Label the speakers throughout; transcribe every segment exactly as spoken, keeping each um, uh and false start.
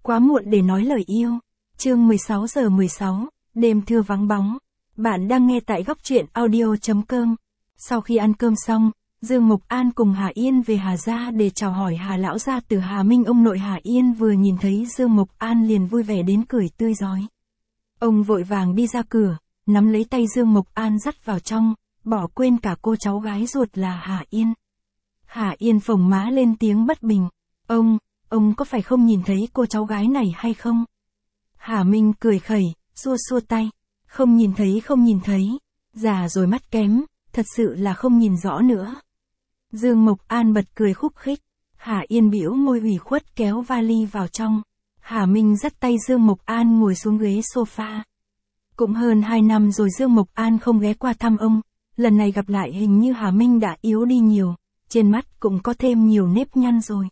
Speaker 1: Quá muộn để nói lời yêu. Chương mười sáu giờ mười sáu, đêm thưa vắng bóng. Bạn đang nghe tại góc truyện audio.com. Sau khi ăn cơm xong, Dương Mục An cùng Hà Yên về Hà gia để chào hỏi Hà lão gia từ Hà Minh. Ông nội Hà Yên vừa nhìn thấy Dương Mục An liền vui vẻ đến cười tươi rói. Ông vội vàng đi ra cửa, nắm lấy tay Dương Mục An dắt vào trong, bỏ quên cả cô cháu gái ruột là Hà Yên. Hà Yên phồng má lên tiếng bất bình. Ông, ông có phải không nhìn thấy cô cháu gái này hay không? Hà Minh cười khẩy, xua xua tay. Không nhìn thấy không nhìn thấy. Già rồi mắt kém, thật sự là không nhìn rõ nữa. Dương Mộc An bật cười khúc khích. Hà Yên bĩu môi ủy khuất kéo vali vào trong. Hà Minh dắt tay Dương Mộc An ngồi xuống ghế sofa. Cũng hơn hai năm rồi Dương Mộc An không ghé qua thăm ông. Lần này gặp lại hình như Hà Minh đã yếu đi nhiều. Trên mắt cũng có thêm nhiều nếp nhăn rồi.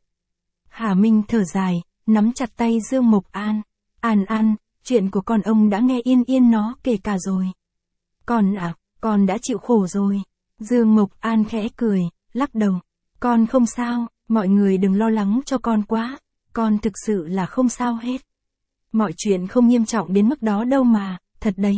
Speaker 1: Hà Minh thở dài, nắm chặt tay Dương Mộc An. An An, chuyện của con ông đã nghe Yên Yên nó kể cả rồi. Con à, con đã chịu khổ rồi. Dương Mộc An khẽ cười, lắc đầu. Con không sao, mọi người đừng lo lắng cho con quá. Con thực sự là không sao hết. Mọi chuyện không nghiêm trọng đến mức đó đâu mà, thật đấy.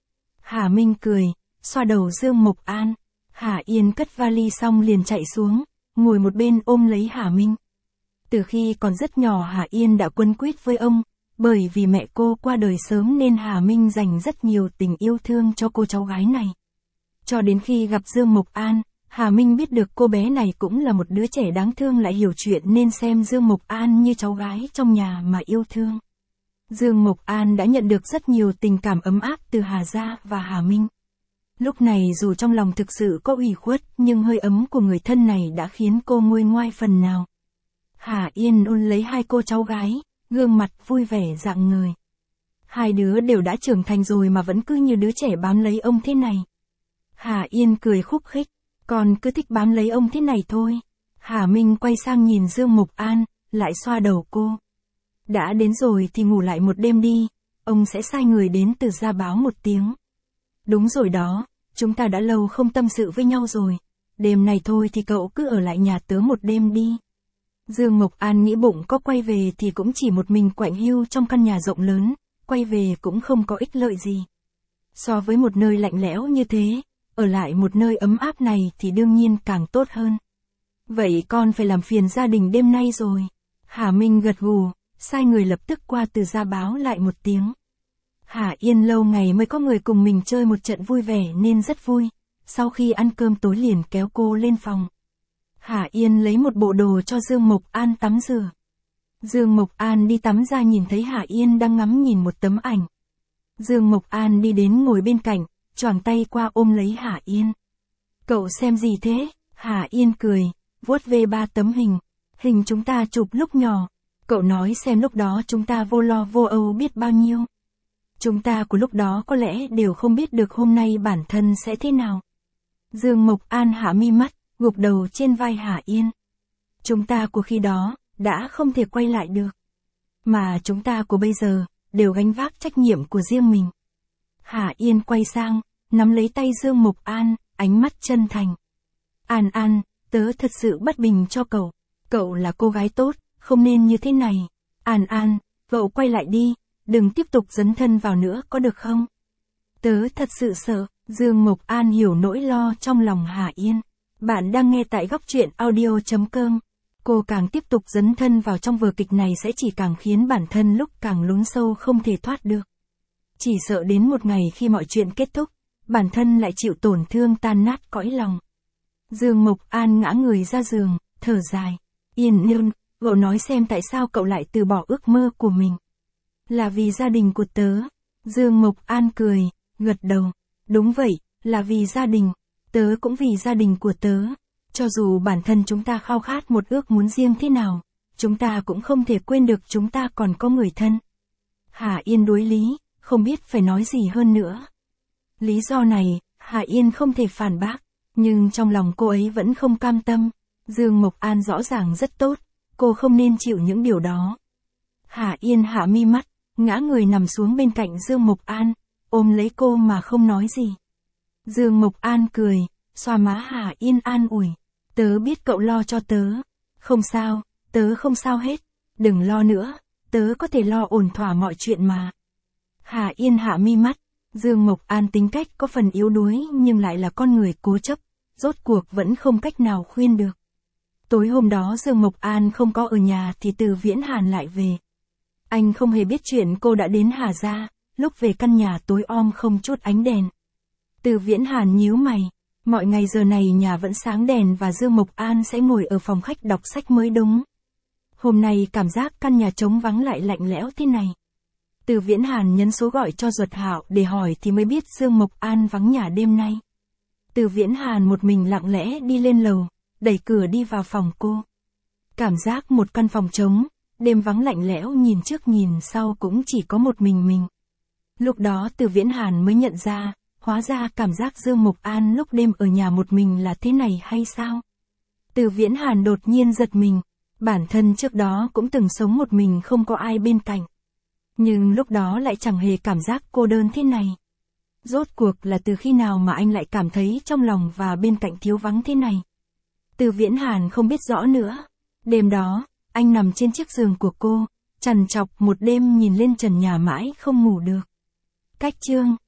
Speaker 1: Hà Minh cười, xoa đầu Dương Mộc An. Hà Yên cất vali xong liền chạy xuống, ngồi một bên ôm lấy Hà Minh. Từ khi còn rất nhỏ Hà Yên đã quấn quýt với ông, bởi vì mẹ cô qua đời sớm nên Hà Minh dành rất nhiều tình yêu thương cho cô cháu gái này. Cho đến khi gặp Dương Mộc An, Hà Minh biết được cô bé này cũng là một đứa trẻ đáng thương lại hiểu chuyện nên xem Dương Mộc An như cháu gái trong nhà mà yêu thương. Dương Mộc An đã nhận được rất nhiều tình cảm ấm áp từ Hà gia và Hà Minh. Lúc này dù trong lòng thực sự có ủy khuất nhưng hơi ấm của người thân này đã khiến cô nguôi ngoai phần nào. Hà Yên ôm lấy hai cô cháu gái, gương mặt vui vẻ rạng ngời. Hai đứa đều đã trưởng thành rồi mà vẫn cứ như đứa trẻ bám lấy ông thế này. Hà Yên cười khúc khích, con cứ thích bám lấy ông thế này thôi. Hà Minh quay sang nhìn Dương Mộc An, lại xoa đầu cô. Đã đến rồi thì ngủ lại một đêm đi, ông sẽ sai người đến Từ gia báo một tiếng. Đúng rồi đó, chúng ta đã lâu không tâm sự với nhau rồi. Đêm này thôi thì cậu cứ ở lại nhà tớ một đêm đi. Dương Mộc An nghĩ bụng có quay về thì cũng chỉ một mình quạnh hiu trong căn nhà rộng lớn, quay về cũng không có ích lợi gì. So với một nơi lạnh lẽo như thế, ở lại một nơi ấm áp này thì đương nhiên càng tốt hơn. Vậy con phải làm phiền gia đình đêm nay rồi. Hà Minh gật gù, sai người lập tức qua Từ gia báo lại một tiếng. Hà Yên lâu ngày mới có người cùng mình chơi một trận vui vẻ nên rất vui. Sau khi ăn cơm tối liền kéo cô lên phòng. Hà Yên lấy một bộ đồ cho Dương Mộc An tắm rửa. Dương Mộc An đi tắm ra nhìn thấy Hà Yên đang ngắm nhìn một tấm ảnh. Dương Mộc An đi đến ngồi bên cạnh, choàng tay qua ôm lấy Hà Yên. Cậu xem gì thế? Hà Yên cười, vuốt về ba tấm hình. Hình chúng ta chụp lúc nhỏ. Cậu nói xem lúc đó chúng ta vô lo vô âu biết bao nhiêu. Chúng ta của lúc đó có lẽ đều không biết được hôm nay bản thân sẽ thế nào. Dương Mộc An hạ mi mắt, gục đầu trên vai Hà Yên. Chúng ta của khi đó, đã không thể quay lại được. Mà chúng ta của bây giờ, đều gánh vác trách nhiệm của riêng mình. Hà Yên quay sang, nắm lấy tay Dương Mộc An, ánh mắt chân thành. An An, tớ thật sự bất bình cho cậu. Cậu là cô gái tốt, không nên như thế này. An An, cậu quay lại đi, đừng tiếp tục dấn thân vào nữa có được không? Tớ thật sự sợ. Dương Mộc An hiểu nỗi lo trong lòng Hà Yên. Bạn đang nghe tại góc truyện audio.com. Cô càng tiếp tục dấn thân vào trong vở kịch này sẽ chỉ càng khiến bản thân lúc càng lún sâu không thể thoát được. Chỉ sợ đến một ngày khi mọi chuyện kết thúc, bản thân lại chịu tổn thương tan nát cõi lòng. Dương Mộc An ngã người ra giường, thở dài. Yên Yên, cậu nói xem tại sao cậu lại từ bỏ ước mơ của mình. Là vì gia đình của tớ. Dương Mộc An cười, gật đầu. Đúng vậy, là vì gia đình. Tớ cũng vì gia đình của tớ. Cho dù bản thân chúng ta khao khát một ước muốn riêng thế nào, chúng ta cũng không thể quên được chúng ta còn có người thân. Hà Yên đối lý, không biết phải nói gì hơn nữa. Lý do này, Hà Yên không thể phản bác, nhưng trong lòng cô ấy vẫn không cam tâm. Dương Mộc An rõ ràng rất tốt, cô không nên chịu những điều đó. Hà Yên hạ mi mắt, ngã người nằm xuống bên cạnh Dương Mộc An, ôm lấy cô mà không nói gì. Dương Mộc An cười, xoa má Hà Yên an ủi. Tớ biết cậu lo cho tớ. Không sao, tớ không sao hết. Đừng lo nữa, tớ có thể lo ổn thỏa mọi chuyện mà. Hà Yên hạ mi mắt, Dương Mộc An tính cách có phần yếu đuối nhưng lại là con người cố chấp, rốt cuộc vẫn không cách nào khuyên được. Tối hôm đó Dương Mộc An không có ở nhà thì Từ Viễn Hàn lại về. Anh không hề biết chuyện cô đã đến Hà gia, lúc về căn nhà tối om không chút ánh đèn. Từ Viễn Hàn nhíu mày, mọi ngày giờ này nhà vẫn sáng đèn và Dương Mộc An sẽ ngồi ở phòng khách đọc sách mới đúng. Hôm nay cảm giác căn nhà trống vắng lại lạnh lẽo thế này. Từ Viễn Hàn nhấn số gọi cho Duật Hạo để hỏi thì mới biết Dương Mộc An vắng nhà đêm nay. Từ Viễn Hàn một mình lặng lẽ đi lên lầu, đẩy cửa đi vào phòng cô. Cảm giác một căn phòng trống, đêm vắng lạnh lẽo nhìn trước nhìn sau cũng chỉ có một mình mình. Lúc đó Từ Viễn Hàn mới nhận ra, hóa ra cảm giác Dương Mộc An lúc đêm ở nhà một mình là thế này hay sao? Từ Viễn Hàn đột nhiên giật mình, bản thân trước đó cũng từng sống một mình không có ai bên cạnh. Nhưng lúc đó lại chẳng hề cảm giác cô đơn thế này. Rốt cuộc là từ khi nào mà anh lại cảm thấy trong lòng và bên cạnh thiếu vắng thế này? Từ Viễn Hàn không biết rõ nữa. Đêm đó, anh nằm trên chiếc giường của cô, trằn trọc một đêm nhìn lên trần nhà mãi không ngủ được. Cách chương